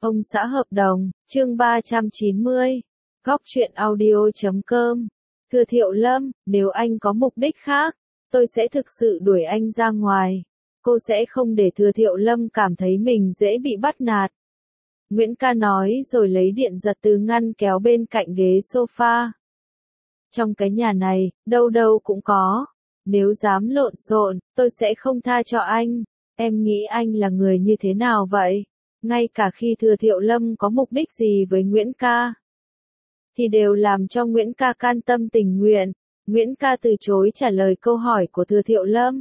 Ông xã hợp đồng, chương 390. Góc truyện audio.com. Thưa Thiệu Lâm, nếu anh có mục đích khác, tôi sẽ thực sự đuổi anh ra ngoài. Cô sẽ không để Thừa Thiệu Lâm cảm thấy mình dễ bị bắt nạt. Nguyễn Ca nói rồi lấy điện giật từ ngăn kéo bên cạnh ghế sofa. Trong cái nhà này, đâu đâu cũng có. Nếu dám lộn xộn, tôi sẽ không tha cho anh. Em nghĩ anh là người như thế nào vậy? Ngay cả khi Thừa Thiệu Lâm có mục đích gì với Nguyễn Ca, thì đều làm cho Nguyễn Ca can tâm tình nguyện. Nguyễn Ca từ chối trả lời câu hỏi của Thừa Thiệu Lâm.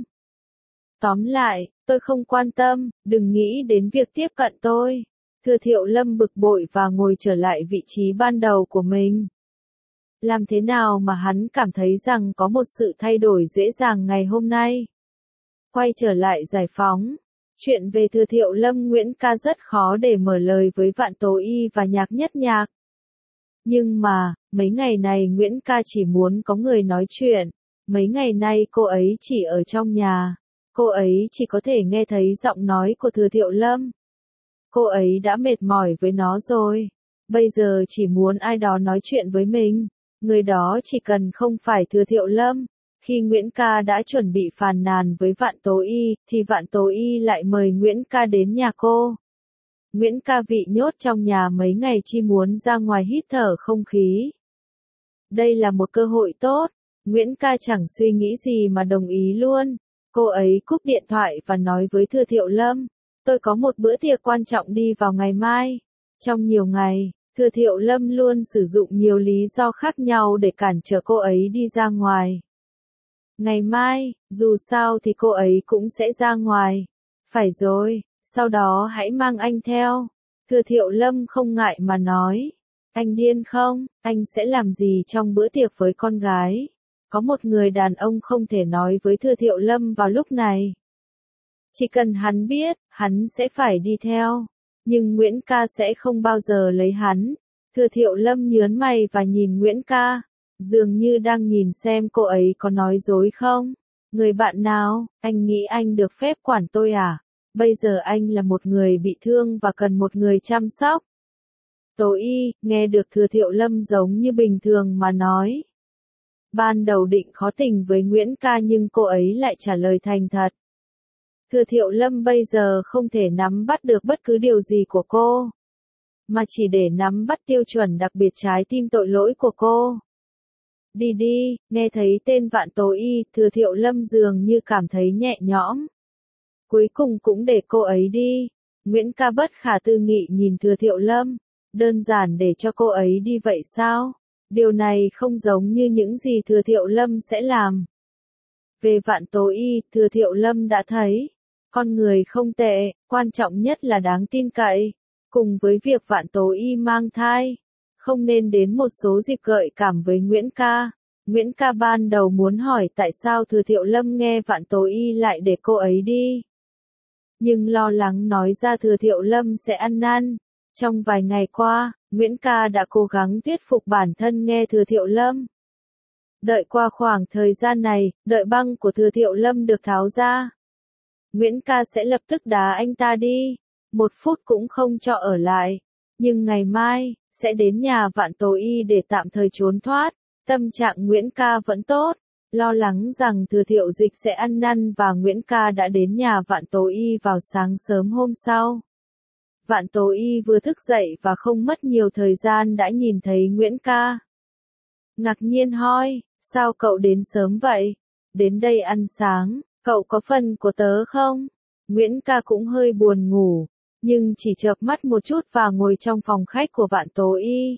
Tóm lại, tôi không quan tâm, đừng nghĩ đến việc tiếp cận tôi. Thừa Thiệu Lâm bực bội và ngồi trở lại vị trí ban đầu của mình. Làm thế nào mà hắn cảm thấy rằng có một sự thay đổi dễ dàng ngày hôm nay? Quay trở lại Giải Phóng. Chuyện về Thừa Thiệu Lâm Nguyễn Ca rất khó để mở lời với Vạn Tố Y và Nhạc Nhất Nhạc. Nhưng mà, mấy ngày này Nguyễn Ca chỉ muốn có người nói chuyện. Mấy ngày nay cô ấy chỉ ở trong nhà. Cô ấy chỉ có thể nghe thấy giọng nói của Thừa Thiệu Lâm. Cô ấy đã mệt mỏi với nó rồi. Bây giờ chỉ muốn ai đó nói chuyện với mình. Người đó chỉ cần không phải Thừa Thiệu Lâm. Khi Nguyễn Ca đã chuẩn bị phàn nàn với Vạn Tố Y, thì Vạn Tố Y lại mời Nguyễn Ca đến nhà cô. Nguyễn Ca bị nhốt trong nhà mấy ngày chỉ muốn ra ngoài hít thở không khí. Đây là một cơ hội tốt. Nguyễn Ca chẳng suy nghĩ gì mà đồng ý luôn. Cô ấy cúp điện thoại và nói với Thừa Thiệu Lâm. Tôi có một bữa tiệc quan trọng đi vào ngày mai. Trong nhiều ngày, Thừa Thiệu Lâm luôn sử dụng nhiều lý do khác nhau để cản trở cô ấy đi ra ngoài. Ngày mai, dù sao thì cô ấy cũng sẽ ra ngoài. Phải rồi, sau đó hãy mang anh theo. Thừa Thiệu Lâm không ngại mà nói. Anh điên không, anh sẽ làm gì trong bữa tiệc với con gái? Có một người đàn ông không thể nói với Thừa Thiệu Lâm vào lúc này. Chỉ cần hắn biết, hắn sẽ phải đi theo. Nhưng Nguyễn Ca sẽ không bao giờ lấy hắn. Thừa Thiệu Lâm nhớn mày và nhìn Nguyễn Ca. Dường như đang nhìn xem cô ấy có nói dối không. Người bạn nào, anh nghĩ anh được phép quản tôi à? Bây giờ anh là một người bị thương và cần một người chăm sóc. Tố Y, nghe được Thừa Thiệu Lâm giống như bình thường mà nói. Ban đầu định khó tình với Nguyễn Ca nhưng cô ấy lại trả lời thành thật. Thừa Thiệu Lâm bây giờ không thể nắm bắt được bất cứ điều gì của cô, mà chỉ để nắm bắt tiêu chuẩn đặc biệt trái tim tội lỗi của cô. Đi đi, nghe thấy tên Vạn Tố Y, Thừa Thiệu Lâm dường như cảm thấy nhẹ nhõm. Cuối cùng cũng để cô ấy đi. Nguyễn Ca bất khả tư nghị nhìn Thừa Thiệu Lâm. Đơn giản để cho cô ấy đi vậy sao? Điều này không giống như những gì Thừa Thiệu Lâm sẽ làm. Về Vạn Tố Y, Thừa Thiệu Lâm đã thấy. Con người không tệ, quan trọng nhất là đáng tin cậy. Cùng với việc Vạn Tố Y mang thai, không nên đến một số dịp gợi cảm với Nguyễn Ca. Nguyễn Ca ban đầu muốn hỏi tại sao Thừa Thiệu Lâm nghe Vạn Tố Y lại để cô ấy đi. Nhưng lo lắng nói ra Thừa Thiệu Lâm sẽ ăn năn. Trong vài ngày qua, Nguyễn Ca đã cố gắng thuyết phục bản thân nghe Thừa Thiệu Lâm. Đợi qua khoảng thời gian này, đợi băng của Thừa Thiệu Lâm được tháo ra, Nguyễn Ca sẽ lập tức đá anh ta đi. 1 phút cũng không cho ở lại. Nhưng ngày mai, sẽ đến nhà Vạn Tố Y để tạm thời trốn thoát. Tâm trạng Nguyễn Ca vẫn tốt. Lo lắng rằng Thừa Thiệu Dịch sẽ ăn năn và Nguyễn Ca đã đến nhà Vạn Tố Y vào sáng sớm hôm sau. Vạn Tố Y vừa thức dậy và không mất nhiều thời gian đã nhìn thấy Nguyễn Ca. Ngạc nhiên hỏi, sao cậu đến sớm vậy? Đến đây ăn sáng, cậu có phần của tớ không? Nguyễn Ca cũng hơi buồn ngủ, nhưng chỉ chợp mắt một chút và ngồi trong phòng khách của Vạn Tố Y.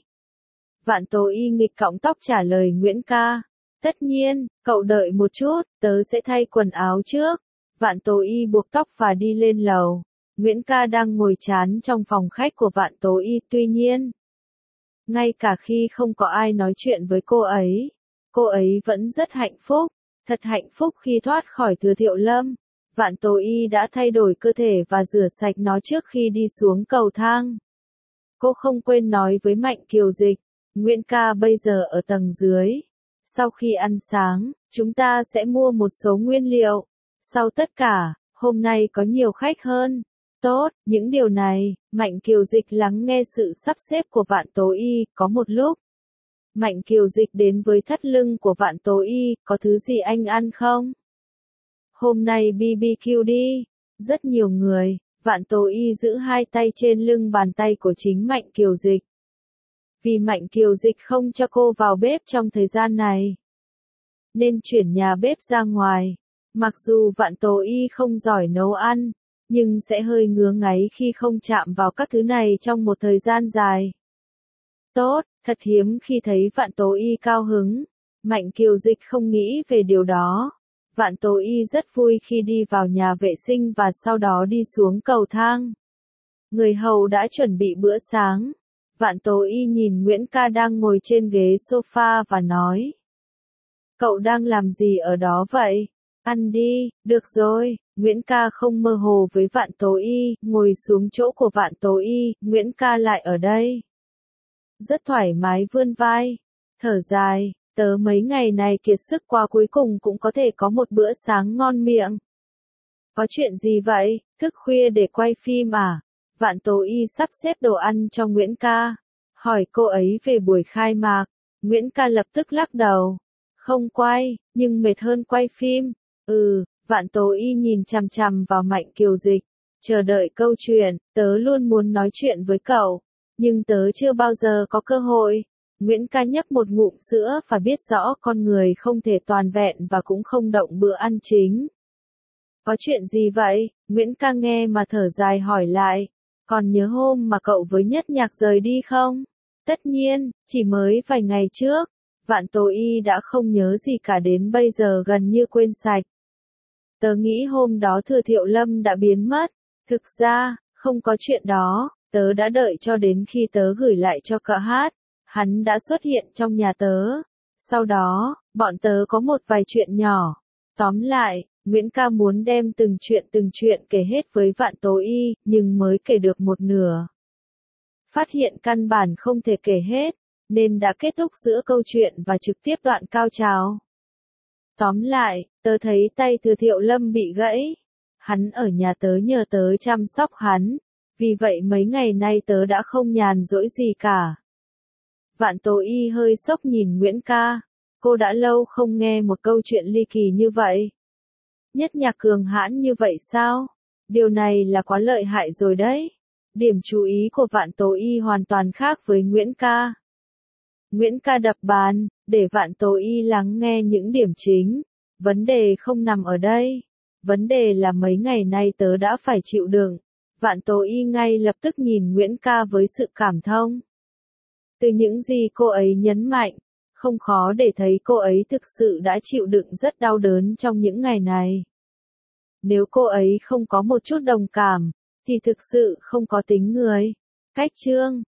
Vạn Tố Y nghịch cõng tóc trả lời Nguyễn Ca. Tất nhiên, cậu đợi một chút, tớ sẽ thay quần áo trước. Vạn Tố Y buộc tóc và đi lên lầu. Nguyễn Ca đang ngồi chán trong phòng khách của Vạn Tố Y, tuy nhiên, ngay cả khi không có ai nói chuyện với cô ấy vẫn rất hạnh phúc. Thật hạnh phúc khi thoát khỏi Thừa Thiệu Lâm. Vạn Tố Y đã thay đổi cơ thể và rửa sạch nó trước khi đi xuống cầu thang. Cô không quên nói với Mạnh Kiều Dịch, Nguyễn Ca bây giờ ở tầng dưới. Sau khi ăn sáng, chúng ta sẽ mua một số nguyên liệu. Sau tất cả, hôm nay có nhiều khách hơn. Tốt, những điều này, Mạnh Kiều Dịch lắng nghe sự sắp xếp của Vạn Tố Y, có một lúc. Mạnh Kiều Dịch đến với thắt lưng của Vạn Tố Y, có thứ gì anh ăn không? Hôm nay BBQ đi. Rất nhiều người, Vạn Tố Y giữ hai tay trên lưng bàn tay của chính Mạnh Kiều Dịch. Vì Mạnh Kiều Dịch không cho cô vào bếp trong thời gian này, nên chuyển nhà bếp ra ngoài. Mặc dù Vạn Tố Y không giỏi nấu ăn, nhưng sẽ hơi ngứa ngáy khi không chạm vào các thứ này trong một thời gian dài. Tốt, thật hiếm khi thấy Vạn Tố Y cao hứng. Mạnh Kiều Dịch không nghĩ về điều đó. Vạn Tố Y rất vui khi đi vào nhà vệ sinh và sau đó đi xuống cầu thang. Người hầu đã chuẩn bị bữa sáng. Vạn Tố Y nhìn Nguyễn Ca đang ngồi trên ghế sofa và nói. Cậu đang làm gì ở đó vậy? Ăn đi, được rồi. Nguyễn Ca không mơ hồ với Vạn Tố Y, ngồi xuống chỗ của Vạn Tố Y, Nguyễn Ca lại ở đây. Rất thoải mái vươn vai, thở dài, tớ mấy ngày này kiệt sức quá cuối cùng cũng có thể có một bữa sáng ngon miệng. Có chuyện gì vậy, thức khuya để quay phim à? Vạn Tố Y sắp xếp đồ ăn cho Nguyễn Ca, hỏi cô ấy về buổi khai mạc. Nguyễn Ca lập tức lắc đầu. Không quay, nhưng mệt hơn quay phim. Vạn Tố Y nhìn chằm chằm vào Mạnh Kiều Dịch, chờ đợi câu chuyện, tớ luôn muốn nói chuyện với cậu, nhưng tớ chưa bao giờ có cơ hội. Nguyễn Ca nhấp một ngụm sữa và biết rõ con người không thể toàn vẹn và cũng không động bữa ăn chính. Có chuyện gì vậy? Nguyễn Ca nghe mà thở dài hỏi lại. Còn nhớ hôm mà cậu với Nhất Nhạc rời đi không? Tất nhiên, chỉ mới vài ngày trước. Vạn Tố Y đã không nhớ gì cả đến bây giờ gần như quên sạch. Tớ nghĩ hôm đó Thừa Thiệu Lâm đã biến mất. Thực ra, không có chuyện đó, tớ đã đợi cho đến khi tớ gửi lại cho cậu hát. Hắn đã xuất hiện trong nhà tớ. Sau đó, bọn tớ có một vài chuyện nhỏ. Tóm lại, Nguyễn Ca muốn đem từng chuyện kể hết với Vạn Tố Y, nhưng mới kể được một nửa. Phát hiện căn bản không thể kể hết, nên đã kết thúc giữa câu chuyện và trực tiếp đoạn cao trào. Tóm lại, tớ thấy tay Thừa Thiệu Lâm bị gãy. Hắn ở nhà tớ nhờ tớ chăm sóc hắn. Vì vậy mấy ngày nay tớ đã không nhàn rỗi gì cả. Vạn Tố Y hơi sốc nhìn Nguyễn Ca. Cô đã lâu không nghe một câu chuyện ly kỳ như vậy. Nhất Nhạc cường hãn như vậy sao? Điều này là quá lợi hại rồi đấy. Điểm chú ý của Vạn Tố Y hoàn toàn khác với Nguyễn Ca. Nguyễn Ca đập bàn, để Vạn Tố Y lắng nghe những điểm chính. Vấn đề không nằm ở đây. Vấn đề là mấy ngày nay tớ đã phải chịu đựng. Vạn Tố Y ngay lập tức nhìn Nguyễn Ca với sự cảm thông. Từ những gì cô ấy nhấn mạnh, không khó để thấy cô ấy thực sự đã chịu đựng rất đau đớn trong những ngày này. Nếu cô ấy không có một chút đồng cảm, thì thực sự không có tính người. Cách chương